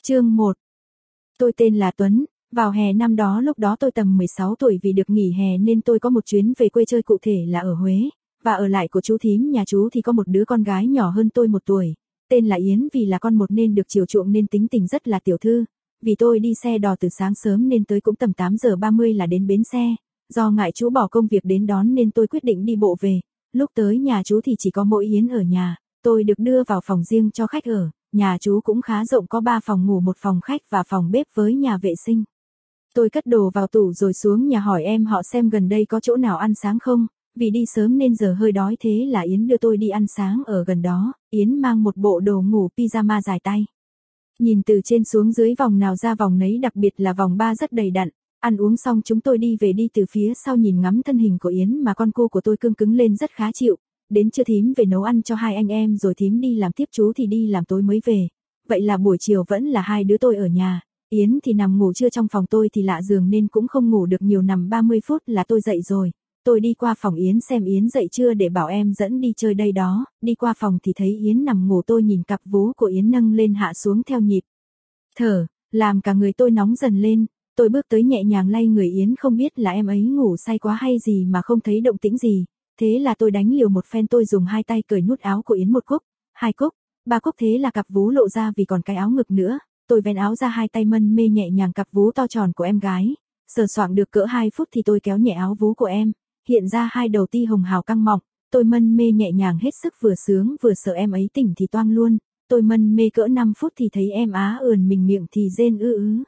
Chương 1. Tôi tên là Tuấn, vào hè năm đó lúc đó tôi tầm 16 tuổi vì được nghỉ hè nên tôi có một chuyến về quê chơi cụ thể là ở Huế, và ở lại của chú thím nhà chú thì có một đứa con gái nhỏ hơn tôi 1 tuổi, tên là Yến vì là con một nên được chiều chuộng nên tính tình rất là tiểu thư. Vì tôi đi xe đò từ sáng sớm nên tới cũng tầm 8:30 là đến bến xe, do ngại chú bỏ công việc đến đón nên tôi quyết định đi bộ về. Lúc tới nhà chú thì chỉ có mỗi Yến ở nhà, tôi được đưa vào phòng riêng cho khách ở. Nhà chú cũng khá rộng, có 3 phòng ngủ, 1 phòng khách và phòng bếp với nhà vệ sinh. Tôi cất đồ vào tủ rồi xuống nhà hỏi em họ xem gần đây có chỗ nào ăn sáng không, vì đi sớm nên giờ hơi đói, thế là Yến đưa tôi đi ăn sáng ở gần đó. Yến mang một bộ đồ ngủ pyjama dài tay. Nhìn từ trên xuống dưới vòng nào ra vòng nấy, đặc biệt là vòng 3 rất đầy đặn. Ăn uống xong chúng tôi đi về, đi từ phía sau nhìn ngắm thân hình của Yến mà con cô của tôi cương cứng lên rất khá chịu. Đến trưa thím về nấu ăn cho 2 anh em rồi thím đi làm tiếp, chú thì đi làm tối mới về. Vậy là buổi chiều vẫn là 2 đứa tôi ở nhà. Yến thì nằm ngủ trưa trong phòng, tôi thì lạ giường nên cũng không ngủ được nhiều, nằm 30 phút là tôi dậy rồi. Tôi đi qua phòng Yến xem Yến dậy chưa để bảo em dẫn đi chơi đây đó. Đi qua phòng thì thấy Yến nằm ngủ, tôi nhìn cặp vú của Yến nâng lên hạ xuống theo nhịp thở, làm cả người tôi nóng dần lên. Tôi bước tới nhẹ nhàng lay người Yến, không biết là em ấy ngủ say quá hay gì mà không thấy động tĩnh gì. Thế là tôi đánh liều một phen, tôi dùng 2 tay cởi nút áo của Yến, 1 cúc, 2 cúc, 3 cúc, thế là cặp vú lộ ra vì còn cái áo ngực nữa. Tôi vén áo ra, 2 tay mân mê nhẹ nhàng cặp vú to tròn của em gái. Sờ soạng được cỡ 2 phút thì tôi kéo nhẹ áo vú của em, hiện ra 2 đầu ti hồng hào căng mọng. Tôi mân mê nhẹ nhàng hết sức, vừa sướng vừa sợ em ấy tỉnh thì toang luôn. Tôi mân mê cỡ 5 phút thì thấy em á ườn mình, miệng thì rên ư ứ.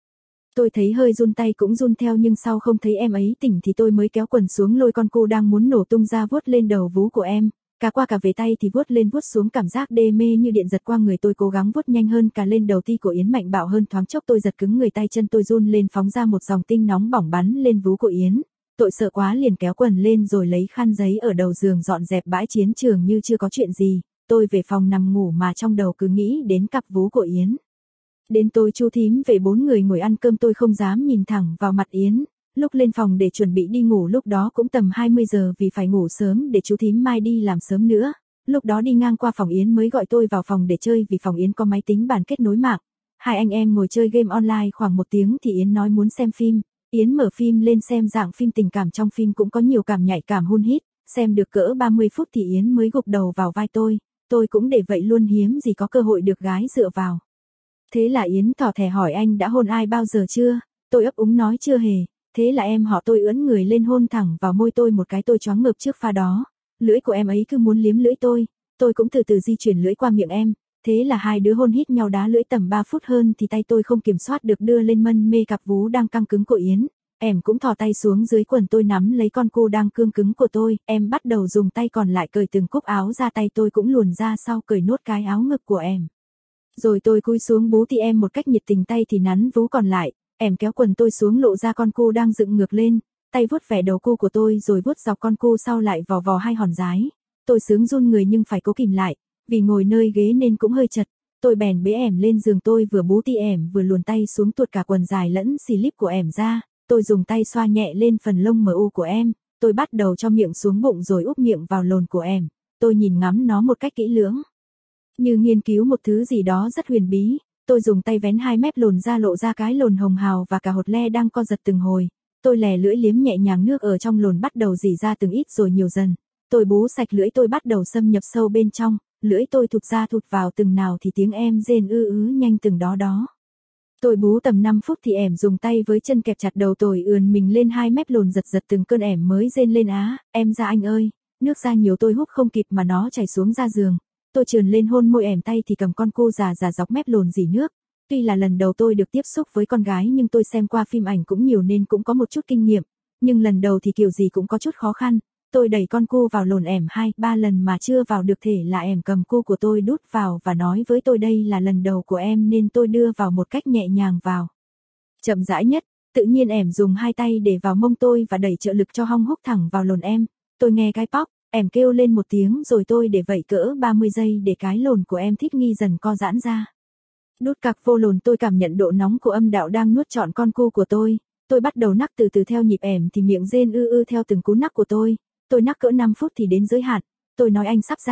Tôi thấy hơi run, tay cũng run theo, nhưng sau không thấy em ấy tỉnh thì tôi mới kéo quần xuống lôi con cô đang muốn nổ tung ra vuốt lên đầu vú của em. Cả qua cả về tay thì vuốt lên vuốt xuống, cảm giác đê mê như điện giật qua người. Tôi cố gắng vuốt nhanh hơn cả lên đầu ti của Yến, mạnh bạo hơn. Thoáng chốc tôi giật cứng người, tay chân tôi run lên, phóng ra một dòng tinh nóng bỏng bắn lên vú của Yến. Tôi sợ quá liền kéo quần lên rồi lấy khăn giấy ở đầu giường dọn dẹp bãi chiến trường như chưa có chuyện gì. Tôi về phòng nằm ngủ mà trong đầu cứ nghĩ đến cặp vú của Yến. Đến tối chú thím về, 4 người ngồi ăn cơm, tôi không dám nhìn thẳng vào mặt Yến. Lúc lên phòng để chuẩn bị đi ngủ lúc đó cũng tầm 20 giờ vì phải ngủ sớm để chú thím mai đi làm sớm nữa. Lúc đó đi ngang qua phòng Yến mới gọi tôi vào phòng để chơi, vì phòng Yến có máy tính bàn kết nối mạng. 2 anh em ngồi chơi game online khoảng 1 tiếng thì Yến nói muốn xem phim. Yến mở phim lên xem, dạng phim tình cảm, trong phim cũng có nhiều cảm nhạy cảm hun hít. Xem được cỡ 30 phút thì Yến mới gục đầu vào vai tôi cũng để vậy luôn, hiếm gì có cơ hội được gái dựa vào. Thế là Yến thỏ thẻ hỏi anh đã hôn ai bao giờ chưa? Tôi ấp úng nói chưa hề. Thế là em họ tôi ưỡn người lên hôn thẳng vào môi tôi một cái, tôi choáng ngợp trước pha đó. Lưỡi của em ấy cứ muốn liếm lưỡi tôi cũng từ từ di chuyển lưỡi qua miệng em. Thế là 2 đứa hôn hít nhau đá lưỡi tầm 3 phút hơn thì tay tôi không kiểm soát được đưa lên mân mê cặp vú đang căng cứng của Yến. Em cũng thò tay xuống dưới quần tôi nắm lấy con cô đang cương cứng của tôi. Em bắt đầu dùng tay còn lại cởi từng cúc áo ra, tay tôi cũng luồn ra sau cởi nốt cái áo ngực của em. Rồi tôi cúi xuống bú thì em một cách nhiệt tình, tay thì nắn vú còn lại. Em kéo quần tôi xuống lộ ra con cô đang dựng ngược lên, tay vuốt vẻ đầu cô của tôi rồi vuốt dọc con cô sau lại vò vò 2 hòn dái. Tôi sướng run người nhưng phải cố kìm lại, vì ngồi nơi ghế nên cũng hơi chật. Tôi bèn bế em lên giường, tôi vừa bú thì em vừa luồn tay xuống tuột cả quần dài lẫn xì líp của em ra. Tôi dùng tay xoa nhẹ lên phần lông mờ u của em. Tôi bắt đầu cho miệng xuống bụng rồi úp miệng vào lồn của em. Tôi nhìn ngắm nó một cách kỹ lưỡng, như nghiên cứu một thứ gì đó rất huyền bí. Tôi dùng tay vén 2 mép lồn ra, lộ ra cái lồn hồng hào và cả hột le đang co giật từng hồi. Tôi lè lưỡi liếm nhẹ nhàng, nước ở trong lồn bắt đầu rỉ ra từng ít rồi nhiều dần. Tôi bú sạch lưỡi, tôi bắt đầu xâm nhập sâu bên trong. Lưỡi tôi thụt ra thụt vào từng nào thì tiếng em rên ư ứ nhanh từng đó đó. Tôi bú tầm 5 phút thì em dùng tay với chân kẹp chặt đầu tôi, ườn mình lên 2 mép lồn giật giật từng cơn, em mới rên lên á, em ra anh ơi. Nước ra nhiều tôi hút không kịp mà nó chảy xuống ra giường. Tôi trườn lên hôn môi em, tay thì cầm con cô già dọc mép lồn rỉ nước. Tuy là lần đầu tôi được tiếp xúc với con gái nhưng tôi xem qua phim ảnh cũng nhiều nên cũng có một chút kinh nghiệm. Nhưng lần đầu thì kiểu gì cũng có chút khó khăn. Tôi đẩy con cô vào lồn em 2-3 lần mà chưa vào được, thể là em cầm cô của tôi đút vào và nói với tôi đây là lần đầu của em nên tôi đưa vào một cách nhẹ nhàng vào. Chậm rãi nhất, tự nhiên em dùng 2 tay để vào mông tôi và đẩy trợ lực cho hong húc thẳng vào lồn em. Tôi nghe cái póc, em kêu lên một tiếng rồi tôi để vậy cỡ 30 giây để cái lồn của em thích nghi dần co giãn ra. Đút cặc vô lồn, tôi cảm nhận độ nóng của âm đạo đang nuốt trọn con cu của tôi. Tôi bắt đầu nắc từ từ theo nhịp em thì miệng rên ư ư theo từng cú nắc của tôi. Tôi nắc cỡ 5 phút thì đến giới hạn. Tôi nói anh sắp ra,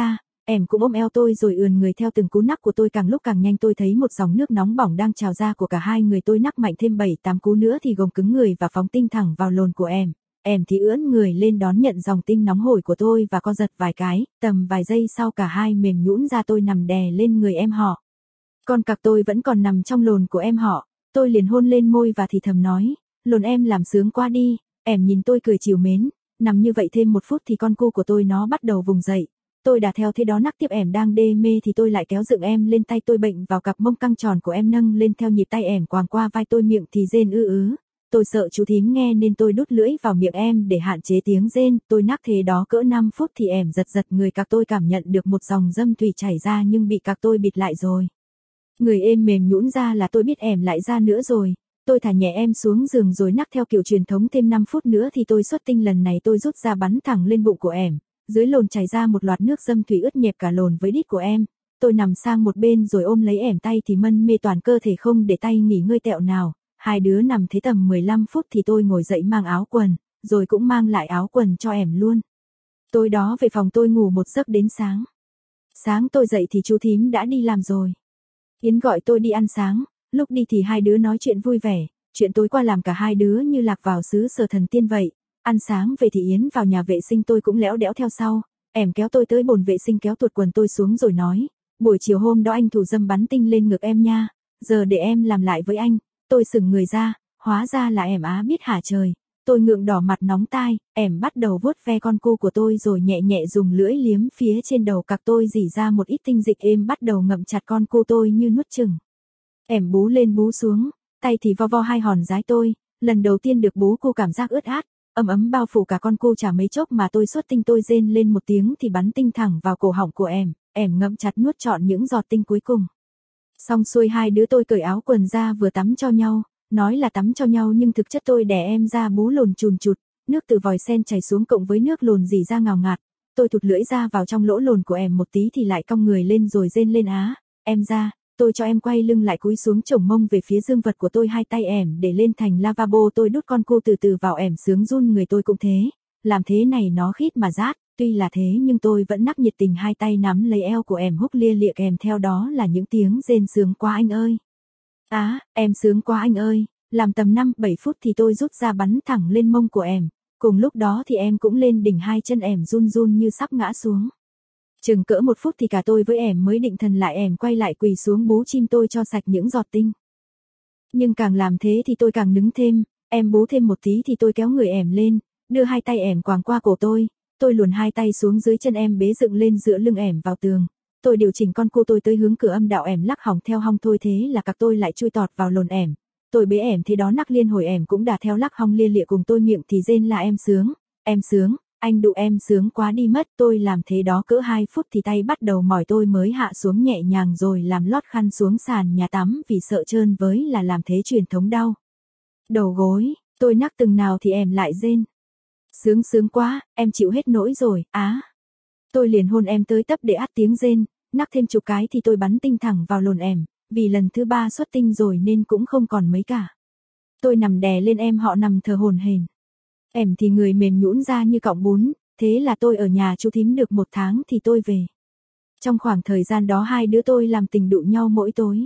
Em cũng ôm eo tôi rồi ườn người theo từng cú nắc của tôi, càng lúc càng nhanh. Tôi thấy một dòng nước nóng bỏng đang trào ra của cả hai người. Tôi nắc mạnh thêm 7-8 cú nữa thì gồng cứng người và phóng tinh thẳng vào lồn của em. Em thì ưỡn người lên đón nhận dòng tinh nóng hổi của tôi và co giật vài cái, tầm vài giây sau cả hai mềm nhũn ra. Tôi nằm đè lên người em họ. Con cặc tôi vẫn còn nằm trong lồn của em họ. Tôi liền hôn lên môi và thì thầm nói, lồn em làm sướng quá đi. Em nhìn tôi cười trìu mến. Nằm như vậy thêm 1 phút thì con cu của tôi nó bắt đầu vùng dậy. Tôi đã theo thế đó nắc tiếp. Em đang đê mê thì tôi lại kéo dựng em lên, tay tôi bệnh vào cặp mông căng tròn của em, nâng lên theo nhịp tay em quàng qua vai tôi, miệng thì rên ư ứ. Tôi sợ chú thím nghe nên tôi đút lưỡi vào miệng em để hạn chế tiếng rên. Tôi nắc thế đó cỡ 5 phút thì em giật giật người cặc tôi, cảm nhận được một dòng dâm thủy chảy ra nhưng bị cặc tôi bịt lại rồi. Người êm mềm nhũn ra là tôi biết em lại ra nữa rồi. Tôi thả nhẹ em xuống giường rồi nắc theo kiểu truyền thống thêm 5 phút nữa thì tôi xuất tinh. Lần này tôi rút ra bắn thẳng lên bụng của em. Dưới lồn chảy ra một loạt nước dâm thủy ướt nhẹp cả lồn với đít của em. Tôi nằm sang một bên rồi ôm lấy em, tay thì mân mê toàn cơ thể không để tay nghỉ ngơi tẹo nào. Hai đứa nằm thế tầm 15 phút thì tôi ngồi dậy mang áo quần, rồi cũng mang lại áo quần cho em luôn. Tối đó về phòng tôi ngủ một giấc đến sáng. Sáng tôi dậy thì chú thím đã đi làm rồi. Yến gọi tôi đi ăn sáng, lúc đi thì hai đứa nói chuyện vui vẻ, chuyện tối qua làm cả hai đứa như lạc vào xứ sở thần tiên vậy. Ăn sáng về thì Yến vào nhà vệ sinh, tôi cũng lẽo đẽo theo sau. Em kéo tôi tới bồn vệ sinh, kéo tuột quần tôi xuống rồi nói, buổi chiều hôm đó anh thủ dâm bắn tinh lên ngực em nha, giờ để em làm lại với anh. Tôi sững người ra, hóa ra là em á biết hả trời. Tôi ngượng đỏ mặt nóng tai, em bắt đầu vuốt ve con cu của tôi rồi nhẹ nhẹ dùng lưỡi liếm phía trên đầu cặc tôi, rỉ ra một ít tinh dịch êm, bắt đầu ngậm chặt con cu tôi như nuốt chửng. Em bú lên bú xuống, tay thì vo vo hai hòn dái tôi. Lần đầu tiên được bú cu cảm giác ướt át, ấm ấm bao phủ cả con cu. Chả mấy chốc mà tôi xuất tinh. Tôi rên lên một tiếng thì bắn tinh thẳng vào cổ họng của em ngậm chặt nuốt trọn những giọt tinh cuối cùng. Xong xuôi hai đứa tôi cởi áo quần ra vừa tắm cho nhau, nói là tắm cho nhau nhưng thực chất tôi đè em ra bú lồn chùn chụt, nước từ vòi sen chảy xuống cộng với nước lồn rỉ ra ngào ngạt. Tôi thụt lưỡi ra vào trong lỗ lồn của em một tí thì lại cong người lên rồi rên lên á, em ra. Tôi cho em quay lưng lại cúi xuống chổng mông về phía dương vật của tôi, hai tay em để lên thành lavabo. Tôi đút con cu từ từ vào em, sướng run người tôi cũng thế. Làm thế này nó khít mà rát, tuy là thế nhưng tôi vẫn nắc nhiệt tình, hai tay nắm lấy eo của em húc lia lịa, kèm theo đó là những tiếng rên sướng quá anh ơi. Á, em sướng quá anh ơi. Làm tầm 5-7 phút thì tôi rút ra bắn thẳng lên mông của em. Cùng lúc đó thì em cũng lên đỉnh, hai chân em run run như sắp ngã xuống. Chừng cỡ 1 phút thì cả tôi với em mới định thần lại, em quay lại quỳ xuống bú chim tôi cho sạch những giọt tinh. Nhưng càng làm thế thì tôi càng nứng thêm, em bú thêm một tí thì tôi kéo người em lên, đưa hai tay em quàng qua cổ tôi luồn hai tay xuống dưới chân em, bế dựng lên dựa lưng em vào tường. Tôi điều chỉnh con cu tôi tới hướng cửa âm đạo, em lắc hỏng theo hông thôi, thế là cặc tôi lại chui tọt vào lồn em. Tôi bế em thế đó nắc liên hồi, em cũng đà theo lắc hông lia lịa cùng tôi, miệng thì rên là em sướng, anh đụ em sướng quá đi mất. Tôi làm thế đó cỡ 2 phút thì tay bắt đầu mỏi, tôi mới hạ xuống nhẹ nhàng rồi làm lót khăn xuống sàn nhà tắm vì sợ trơn với là làm thế truyền thống đau đầu gối. Tôi nắc từng nào thì em lại rên. Sướng quá, em chịu hết nỗi rồi, á. Tôi liền hôn em tới tấp để át tiếng rên, nắc thêm chục cái thì tôi bắn tinh thẳng vào lồn em, vì lần thứ 3 xuất tinh rồi nên cũng không còn mấy cả. Tôi nằm đè lên em họ nằm thở hổn hển. Em thì người mềm nhũn ra như cọng bún, thế là tôi ở nhà chú thím được 1 tháng thì tôi về. Trong khoảng thời gian đó hai đứa tôi làm tình đụ nhau mỗi tối.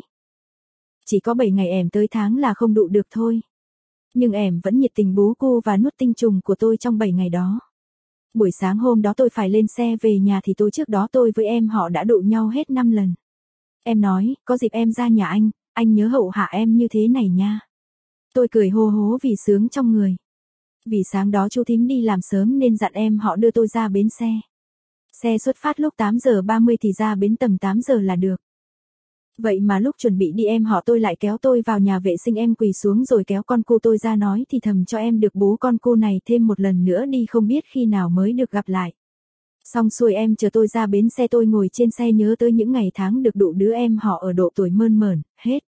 Chỉ có 7 ngày em tới tháng là không đụ được thôi. Nhưng em vẫn nhiệt tình bú cu và nuốt tinh trùng của tôi trong 7 ngày đó. Buổi sáng hôm đó tôi phải lên xe về nhà thì trước đó tôi với em họ đã đụ nhau hết 5 lần. Em nói, có dịp em ra nhà anh nhớ hậu hạ em như thế này nha. Tôi cười hô hố vì sướng trong người. Vì sáng đó chú thím đi làm sớm nên dặn em họ đưa tôi ra bến xe. Xe xuất phát lúc 8 giờ 30 thì ra bến tầm 8 giờ là được. Vậy mà lúc chuẩn bị đi em họ tôi lại kéo tôi vào nhà vệ sinh, em quỳ xuống rồi kéo con cu tôi ra nói thì thầm cho em được bú con cu này thêm một lần nữa đi, không biết khi nào mới được gặp lại. Xong xuôi em chờ tôi ra bến xe, tôi ngồi trên xe nhớ tới những ngày tháng được đụ đứa em họ ở độ tuổi mơn mởn, hết.